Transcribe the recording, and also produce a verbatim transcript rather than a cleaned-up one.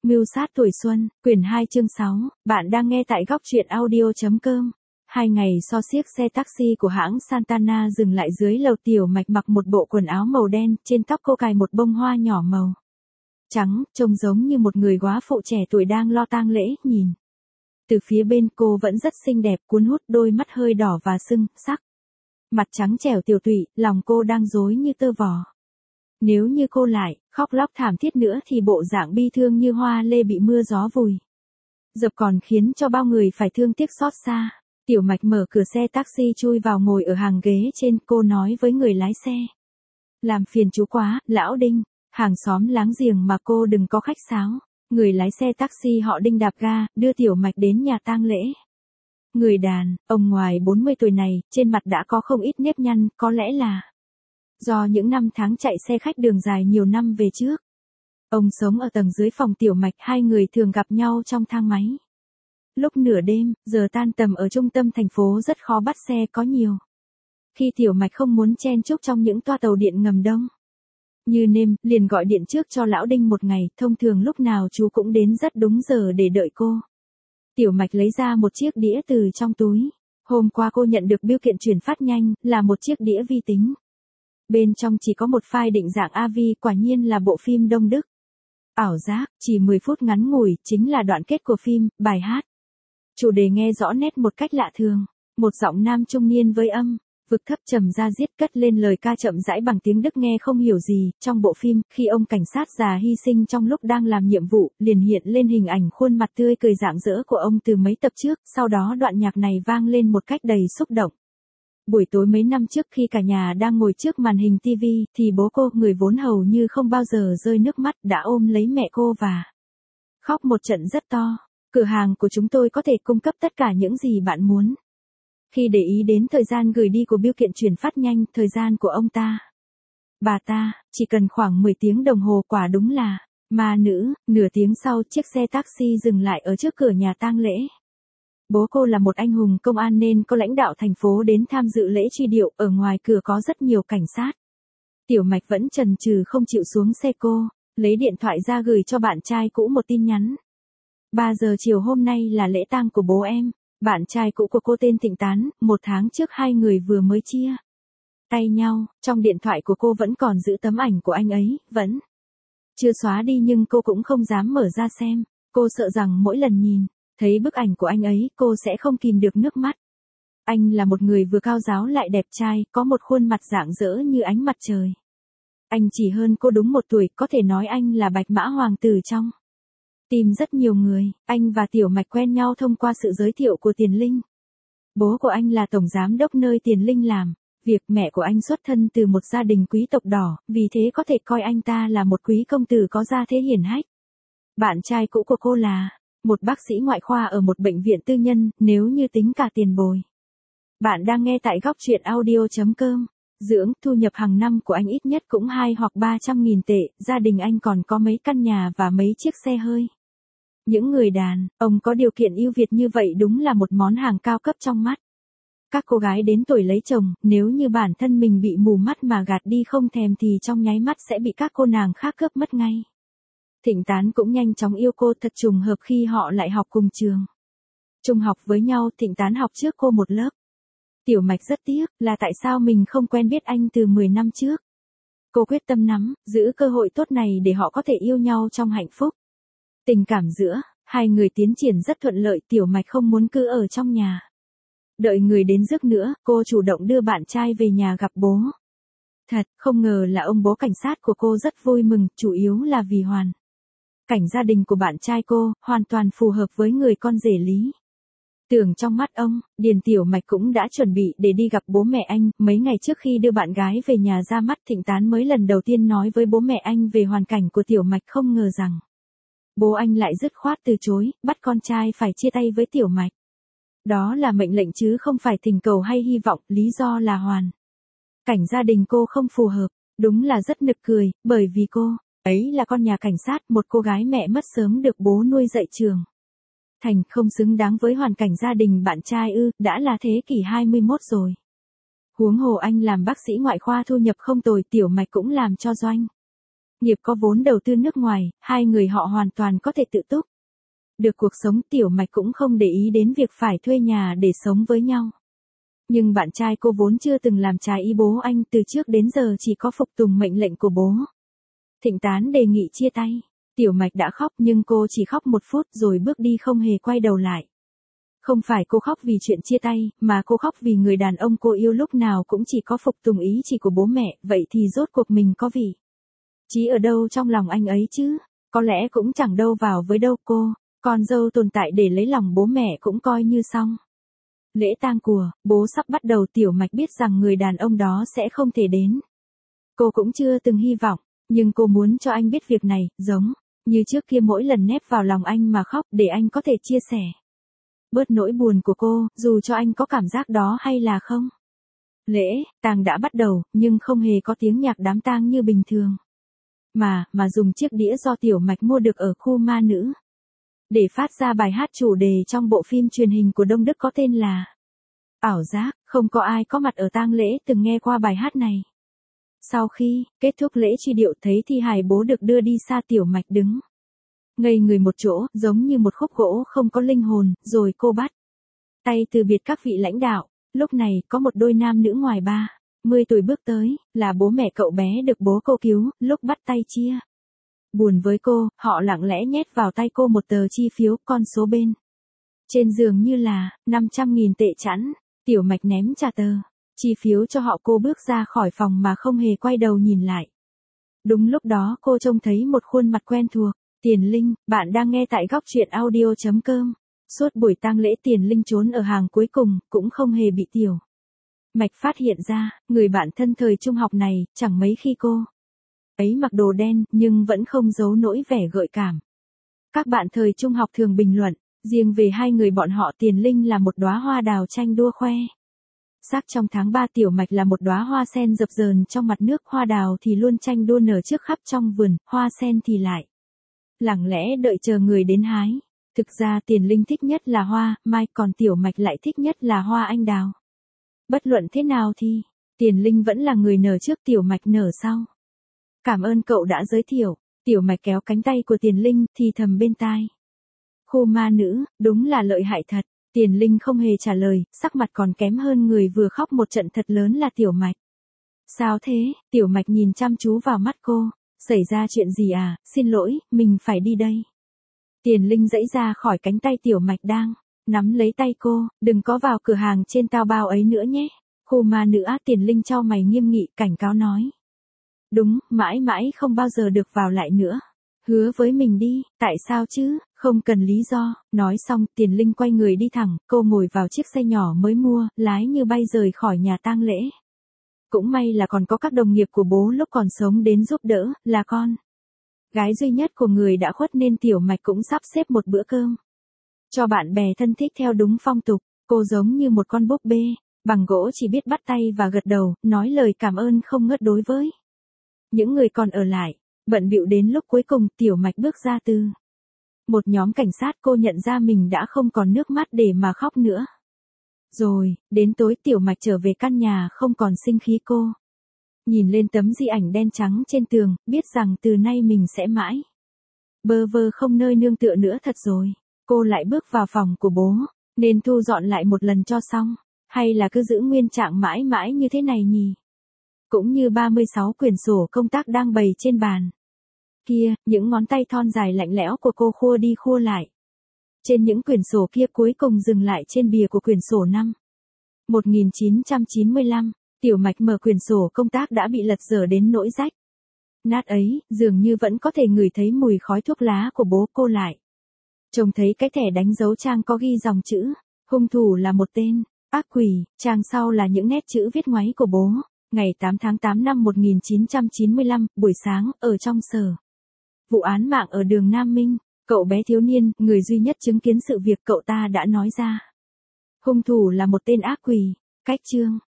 Mưu sát tuổi xuân, quyển hai chương sáu, bạn đang nghe tại góc truyện audio chấm com. Hai ngày sau chiếc xe taxi của hãng Santana dừng lại dưới lầu. Tiểu Mạch mặc một bộ quần áo màu đen, trên tóc cô cài một bông hoa nhỏ màu trắng, trông giống như một người góa phụ trẻ tuổi đang lo tang lễ, nhìn. Từ phía bên cô vẫn rất xinh đẹp, cuốn hút, đôi mắt hơi đỏ và sưng, sắc. Mặt trắng trẻo tiểu tụy, lòng cô đang rối như tơ vò. Nếu như cô lại, khóc lóc thảm thiết nữa thì bộ dạng bi thương như hoa lê bị mưa gió vùi dập còn khiến cho bao người phải thương tiếc xót xa. Tiểu Mạch mở cửa xe taxi chui vào ngồi ở hàng ghế trên, cô nói với người lái xe. Làm phiền chú quá, lão Đinh, hàng xóm láng giềng mà cô đừng có khách sáo. Người lái xe taxi họ Đinh đạp ga, đưa Tiểu Mạch đến nhà tang lễ. Người đàn, ông ngoài bốn mươi tuổi này, trên mặt đã có không ít nếp nhăn, có lẽ là do những năm tháng chạy xe khách đường dài nhiều năm về trước. Ông sống ở tầng dưới phòng Tiểu Mạch, hai người thường gặp nhau trong thang máy. Lúc nửa đêm, giờ tan tầm ở trung tâm thành phố rất khó bắt xe có nhiều. Khi Tiểu Mạch không muốn chen chúc trong những toa tàu điện ngầm đông như nêm, liền gọi điện trước cho lão Đinh một ngày, thông thường lúc nào chú cũng đến rất đúng giờ để đợi cô. Tiểu Mạch lấy ra một chiếc đĩa từ trong túi. Hôm qua cô nhận được bưu kiện chuyển phát nhanh, là một chiếc đĩa vi tính. Bên trong chỉ có một file định dạng a vê, quả nhiên là bộ phim Đông Đức. Ảo giác, chỉ mười phút ngắn ngủi, chính là đoạn kết của phim, bài hát. Chủ đề nghe rõ nét một cách lạ thường. Một giọng nam trung niên với âm vực thấp trầm ra diết cất lên lời ca chậm rãi bằng tiếng Đức nghe không hiểu gì. Trong bộ phim, khi ông cảnh sát già hy sinh trong lúc đang làm nhiệm vụ, liền hiện lên hình ảnh khuôn mặt tươi cười rạng rỡ của ông từ mấy tập trước. Sau đó đoạn nhạc này vang lên một cách đầy xúc động. Buổi tối mấy năm trước khi cả nhà đang ngồi trước màn hình ti vi, thì bố cô, người vốn hầu như không bao giờ rơi nước mắt, đã ôm lấy mẹ cô và khóc một trận rất to. Cửa hàng của chúng tôi có thể cung cấp tất cả những gì bạn muốn. Khi để ý đến thời gian gửi đi của bưu kiện chuyển phát nhanh, thời gian của ông ta, bà ta, chỉ cần khoảng mười tiếng đồng hồ, quả đúng là ma nữ. Nửa tiếng sau, chiếc xe taxi dừng lại ở trước cửa nhà tang lễ. Bố cô là một anh hùng công an nên có lãnh đạo thành phố đến tham dự lễ truy điệu, ở ngoài cửa có rất nhiều cảnh sát. Tiểu Mạch vẫn chần chừ không chịu xuống xe cô, lấy điện thoại ra gửi cho bạn trai cũ một tin nhắn. ba giờ chiều hôm nay là lễ tang của bố em. Bạn trai cũ của cô tên Thịnh Tán, một tháng trước hai người vừa mới chia tay nhau. Trong điện thoại của cô vẫn còn giữ tấm ảnh của anh ấy, vẫn chưa xóa đi, nhưng cô cũng không dám mở ra xem. Cô sợ rằng mỗi lần nhìn thấy bức ảnh của anh ấy, cô sẽ không kìm được nước mắt. Anh là một người vừa cao ráo lại đẹp trai, có một khuôn mặt rạng rỡ như ánh mặt trời. Anh chỉ hơn cô đúng một tuổi, có thể nói anh là bạch mã hoàng tử trong tìm rất nhiều người. Anh và Tiểu Mạch quen nhau thông qua sự giới thiệu của Tiền Linh. Bố của anh là tổng giám đốc nơi Tiền Linh làm việc. Mẹ của anh xuất thân từ một gia đình quý tộc đỏ, vì thế có thể coi anh ta là một quý công tử có gia thế hiển hách. Bạn trai cũ của cô là một bác sĩ ngoại khoa ở một bệnh viện tư nhân, nếu như tính cả tiền bồi. Bạn đang nghe tại góc truyện audio chấm com. Dưỡng, thu nhập hàng năm của anh ít nhất cũng hai hoặc ba trăm nghìn tệ, gia đình anh còn có mấy căn nhà và mấy chiếc xe hơi. Những người đàn ông có điều kiện ưu việt như vậy đúng là một món hàng cao cấp trong mắt các cô gái đến tuổi lấy chồng. Nếu như bản thân mình bị mù mắt mà gạt đi không thèm thì trong nháy mắt sẽ bị các cô nàng khác cướp mất ngay. Thịnh Tán cũng nhanh chóng yêu cô, thật trùng hợp khi họ lại học cùng trường. Trung học với nhau, Thịnh Tán học trước cô một lớp. Tiểu Mạch rất tiếc là tại sao mình không quen biết anh từ mười năm trước. Cô quyết tâm nắm giữ cơ hội tốt này để họ có thể yêu nhau trong hạnh phúc. Tình cảm giữa hai người tiến triển rất thuận lợi. Tiểu Mạch không muốn cứ ở trong nhà đợi người đến rước nữa, cô chủ động đưa bạn trai về nhà gặp bố. Thật không ngờ là ông bố cảnh sát của cô rất vui mừng, chủ yếu là vì hoàn cảnh gia đình của bạn trai cô hoàn toàn phù hợp với người con rể Lý Tưởng trong mắt ông. Điền Tiểu Mạch cũng đã chuẩn bị để đi gặp bố mẹ anh. Mấy ngày trước khi đưa bạn gái về nhà ra mắt, Thịnh Tán mới lần đầu tiên nói với bố mẹ anh về hoàn cảnh của Tiểu Mạch, không ngờ rằng bố anh lại dứt khoát từ chối, bắt con trai phải chia tay với Tiểu Mạch. Đó là mệnh lệnh chứ không phải thỉnh cầu hay hy vọng, lý do là hoàn cảnh gia đình cô không phù hợp. Đúng là rất nực cười, bởi vì cô ấy là con nhà cảnh sát, một cô gái mẹ mất sớm được bố nuôi dạy trưởng thành, không xứng đáng với hoàn cảnh gia đình bạn trai ư. Đã là thế kỷ hai mươi mốt rồi. Huống hồ anh làm bác sĩ ngoại khoa thu nhập không tồi, Tiểu Mạch cũng làm cho doanh Nghiệp có vốn đầu tư nước ngoài, hai người họ hoàn toàn có thể tự túc. Được cuộc sống, Tiểu Mạch cũng không để ý đến việc phải thuê nhà để sống với nhau. Nhưng bạn trai cô vốn chưa từng làm trái ý bố anh, từ trước đến giờ chỉ có phục tùng mệnh lệnh của bố. Thịnh Tán đề nghị chia tay. Tiểu Mạch đã khóc nhưng cô chỉ khóc một phút rồi bước đi không hề quay đầu lại. Không phải cô khóc vì chuyện chia tay, mà cô khóc vì người đàn ông cô yêu lúc nào cũng chỉ có phục tùng ý chỉ của bố mẹ, vậy thì rốt cuộc mình có vị trí ở đâu trong lòng anh ấy chứ? Có lẽ cũng chẳng đâu vào với đâu cô, con dâu tồn tại để lấy lòng bố mẹ cũng coi như xong. Lễ tang của, bố sắp bắt đầu. Tiểu Mạch biết rằng người đàn ông đó sẽ không thể đến. Cô cũng chưa từng hy vọng, nhưng cô muốn cho anh biết việc này, giống như trước kia mỗi lần nép vào lòng anh mà khóc để anh có thể chia sẻ bớt nỗi buồn của cô, dù cho anh có cảm giác đó hay là không. Lễ tang đã bắt đầu, nhưng không hề có tiếng nhạc đám tang như bình thường. Mà, mà dùng chiếc đĩa do Tiểu Mạch mua được ở khu ma nữ. Để phát ra bài hát chủ đề trong bộ phim truyền hình của Đông Đức có tên là Ảo Giác, không có ai có mặt ở tang lễ từng nghe qua bài hát này. Sau khi kết thúc lễ truy điệu, thấy thi hài bố được đưa đi xa, Tiểu Mạch đứng ngây người một chỗ, giống như một khúc gỗ không có linh hồn, rồi cô bắt tay từ biệt các vị lãnh đạo. Lúc này, có một đôi nam nữ ngoài ba mươi tuổi bước tới, là bố mẹ cậu bé được bố cô cứu, lúc bắt tay chia buồn với cô, họ lặng lẽ nhét vào tay cô một tờ chi phiếu, con số bên trên dường như là năm trăm nghìn tệ chẵn. Tiểu Mạch ném trả tờ chi phiếu cho họ, cô bước ra khỏi phòng mà không hề quay đầu nhìn lại. Đúng lúc đó cô trông thấy một khuôn mặt quen thuộc. Tiền Linh, bạn đang nghe tại góc truyện audio chấm com. Suốt buổi tang lễ, Tiền Linh trốn ở hàng cuối cùng, cũng không hề bị Tiểu Mạch phát hiện ra. Người bạn thân thời trung học này, chẳng mấy khi cô ấy mặc đồ đen, nhưng vẫn không giấu nỗi vẻ gợi cảm. Các bạn thời trung học thường bình luận, riêng về hai người bọn họ, Tiền Linh là một đóa hoa đào tranh đua khoe sắc trong tháng ba, Tiểu Mạch là một đóa hoa sen dập dờn trong mặt nước. Hoa đào thì luôn tranh đua nở trước khắp trong vườn, hoa sen thì lại lặng lẽ đợi chờ người đến hái. Thực ra Tiền Linh thích nhất là hoa mai, còn Tiểu Mạch lại thích nhất là hoa anh đào. Bất luận thế nào thì, Tiền Linh vẫn là người nở trước, Tiểu Mạch nở sau. Cảm ơn cậu đã giới thiệu. Tiểu Mạch kéo cánh tay của Tiền Linh, thì thầm bên tai. Khu ma nữ, đúng là lợi hại thật. Tiền Linh không hề trả lời, sắc mặt còn kém hơn người vừa khóc một trận thật lớn là Tiểu Mạch. Sao thế? Tiểu Mạch nhìn chăm chú vào mắt cô. Xảy ra chuyện gì à? Xin lỗi, mình phải đi đây. Tiền Linh giãy ra khỏi cánh tay Tiểu Mạch đang nắm lấy tay cô. Đừng có vào cửa hàng trên tao bao ấy nữa nhé. Khu ma nữ á? Tiền Linh chau mày nghiêm nghị, cảnh cáo nói. Đúng, mãi mãi không bao giờ được vào lại nữa. Hứa với mình đi. Tại sao chứ? Không cần lý do. Nói xong, Tiền Linh quay người đi thẳng. Cô ngồi vào chiếc xe nhỏ mới mua, lái như bay rời khỏi nhà tang lễ. Cũng may là còn có các đồng nghiệp của bố lúc còn sống đến giúp đỡ, là con gái duy nhất của người đã khuất nên Tiểu Mạch cũng sắp xếp một bữa cơm cho bạn bè thân thích theo đúng phong tục. Cô giống như một con búp bê bằng gỗ, chỉ biết bắt tay và gật đầu, nói lời cảm ơn không ngớt đối với những người còn ở lại. Bận bịu đến lúc cuối cùng, Tiểu Mạch bước ra từ một nhóm cảnh sát. Cô nhận ra mình đã không còn nước mắt để mà khóc nữa. Rồi, đến tối, Tiểu Mạch trở về căn nhà không còn sinh khí. Cô nhìn lên tấm di ảnh đen trắng trên tường, biết rằng từ nay mình sẽ mãi bơ vơ không nơi nương tựa nữa. Thật rồi, cô lại bước vào phòng của bố. Nên thu dọn lại một lần cho xong, hay là cứ giữ nguyên trạng mãi mãi như thế này nhỉ? Cũng như ba mươi sáu quyển sổ công tác đang bày trên bàn kia, những ngón tay thon dài lạnh lẽo của cô khua đi khua lại trên những quyển sổ kia, cuối cùng dừng lại trên bìa của quyển sổ năm một nghìn chín trăm chín mươi lăm. Tiểu Mạch mở quyển sổ công tác đã bị lật dở đến nỗi rách nát ấy, dường như vẫn có thể ngửi thấy mùi khói thuốc lá của bố. Cô lại trông thấy cái thẻ đánh dấu trang có ghi dòng chữ, hung thủ là một tên ác quỷ, trang sau là những nét chữ viết ngoáy của bố. Ngày tám tháng tám năm một nghìn chín trăm chín mươi lăm, buổi sáng, ở trong sở vụ án mạng ở đường Nam Minh, cậu bé thiếu niên, người duy nhất chứng kiến sự việc, cậu ta đã nói ra. Hung thủ là một tên ác quỷ. Cách chương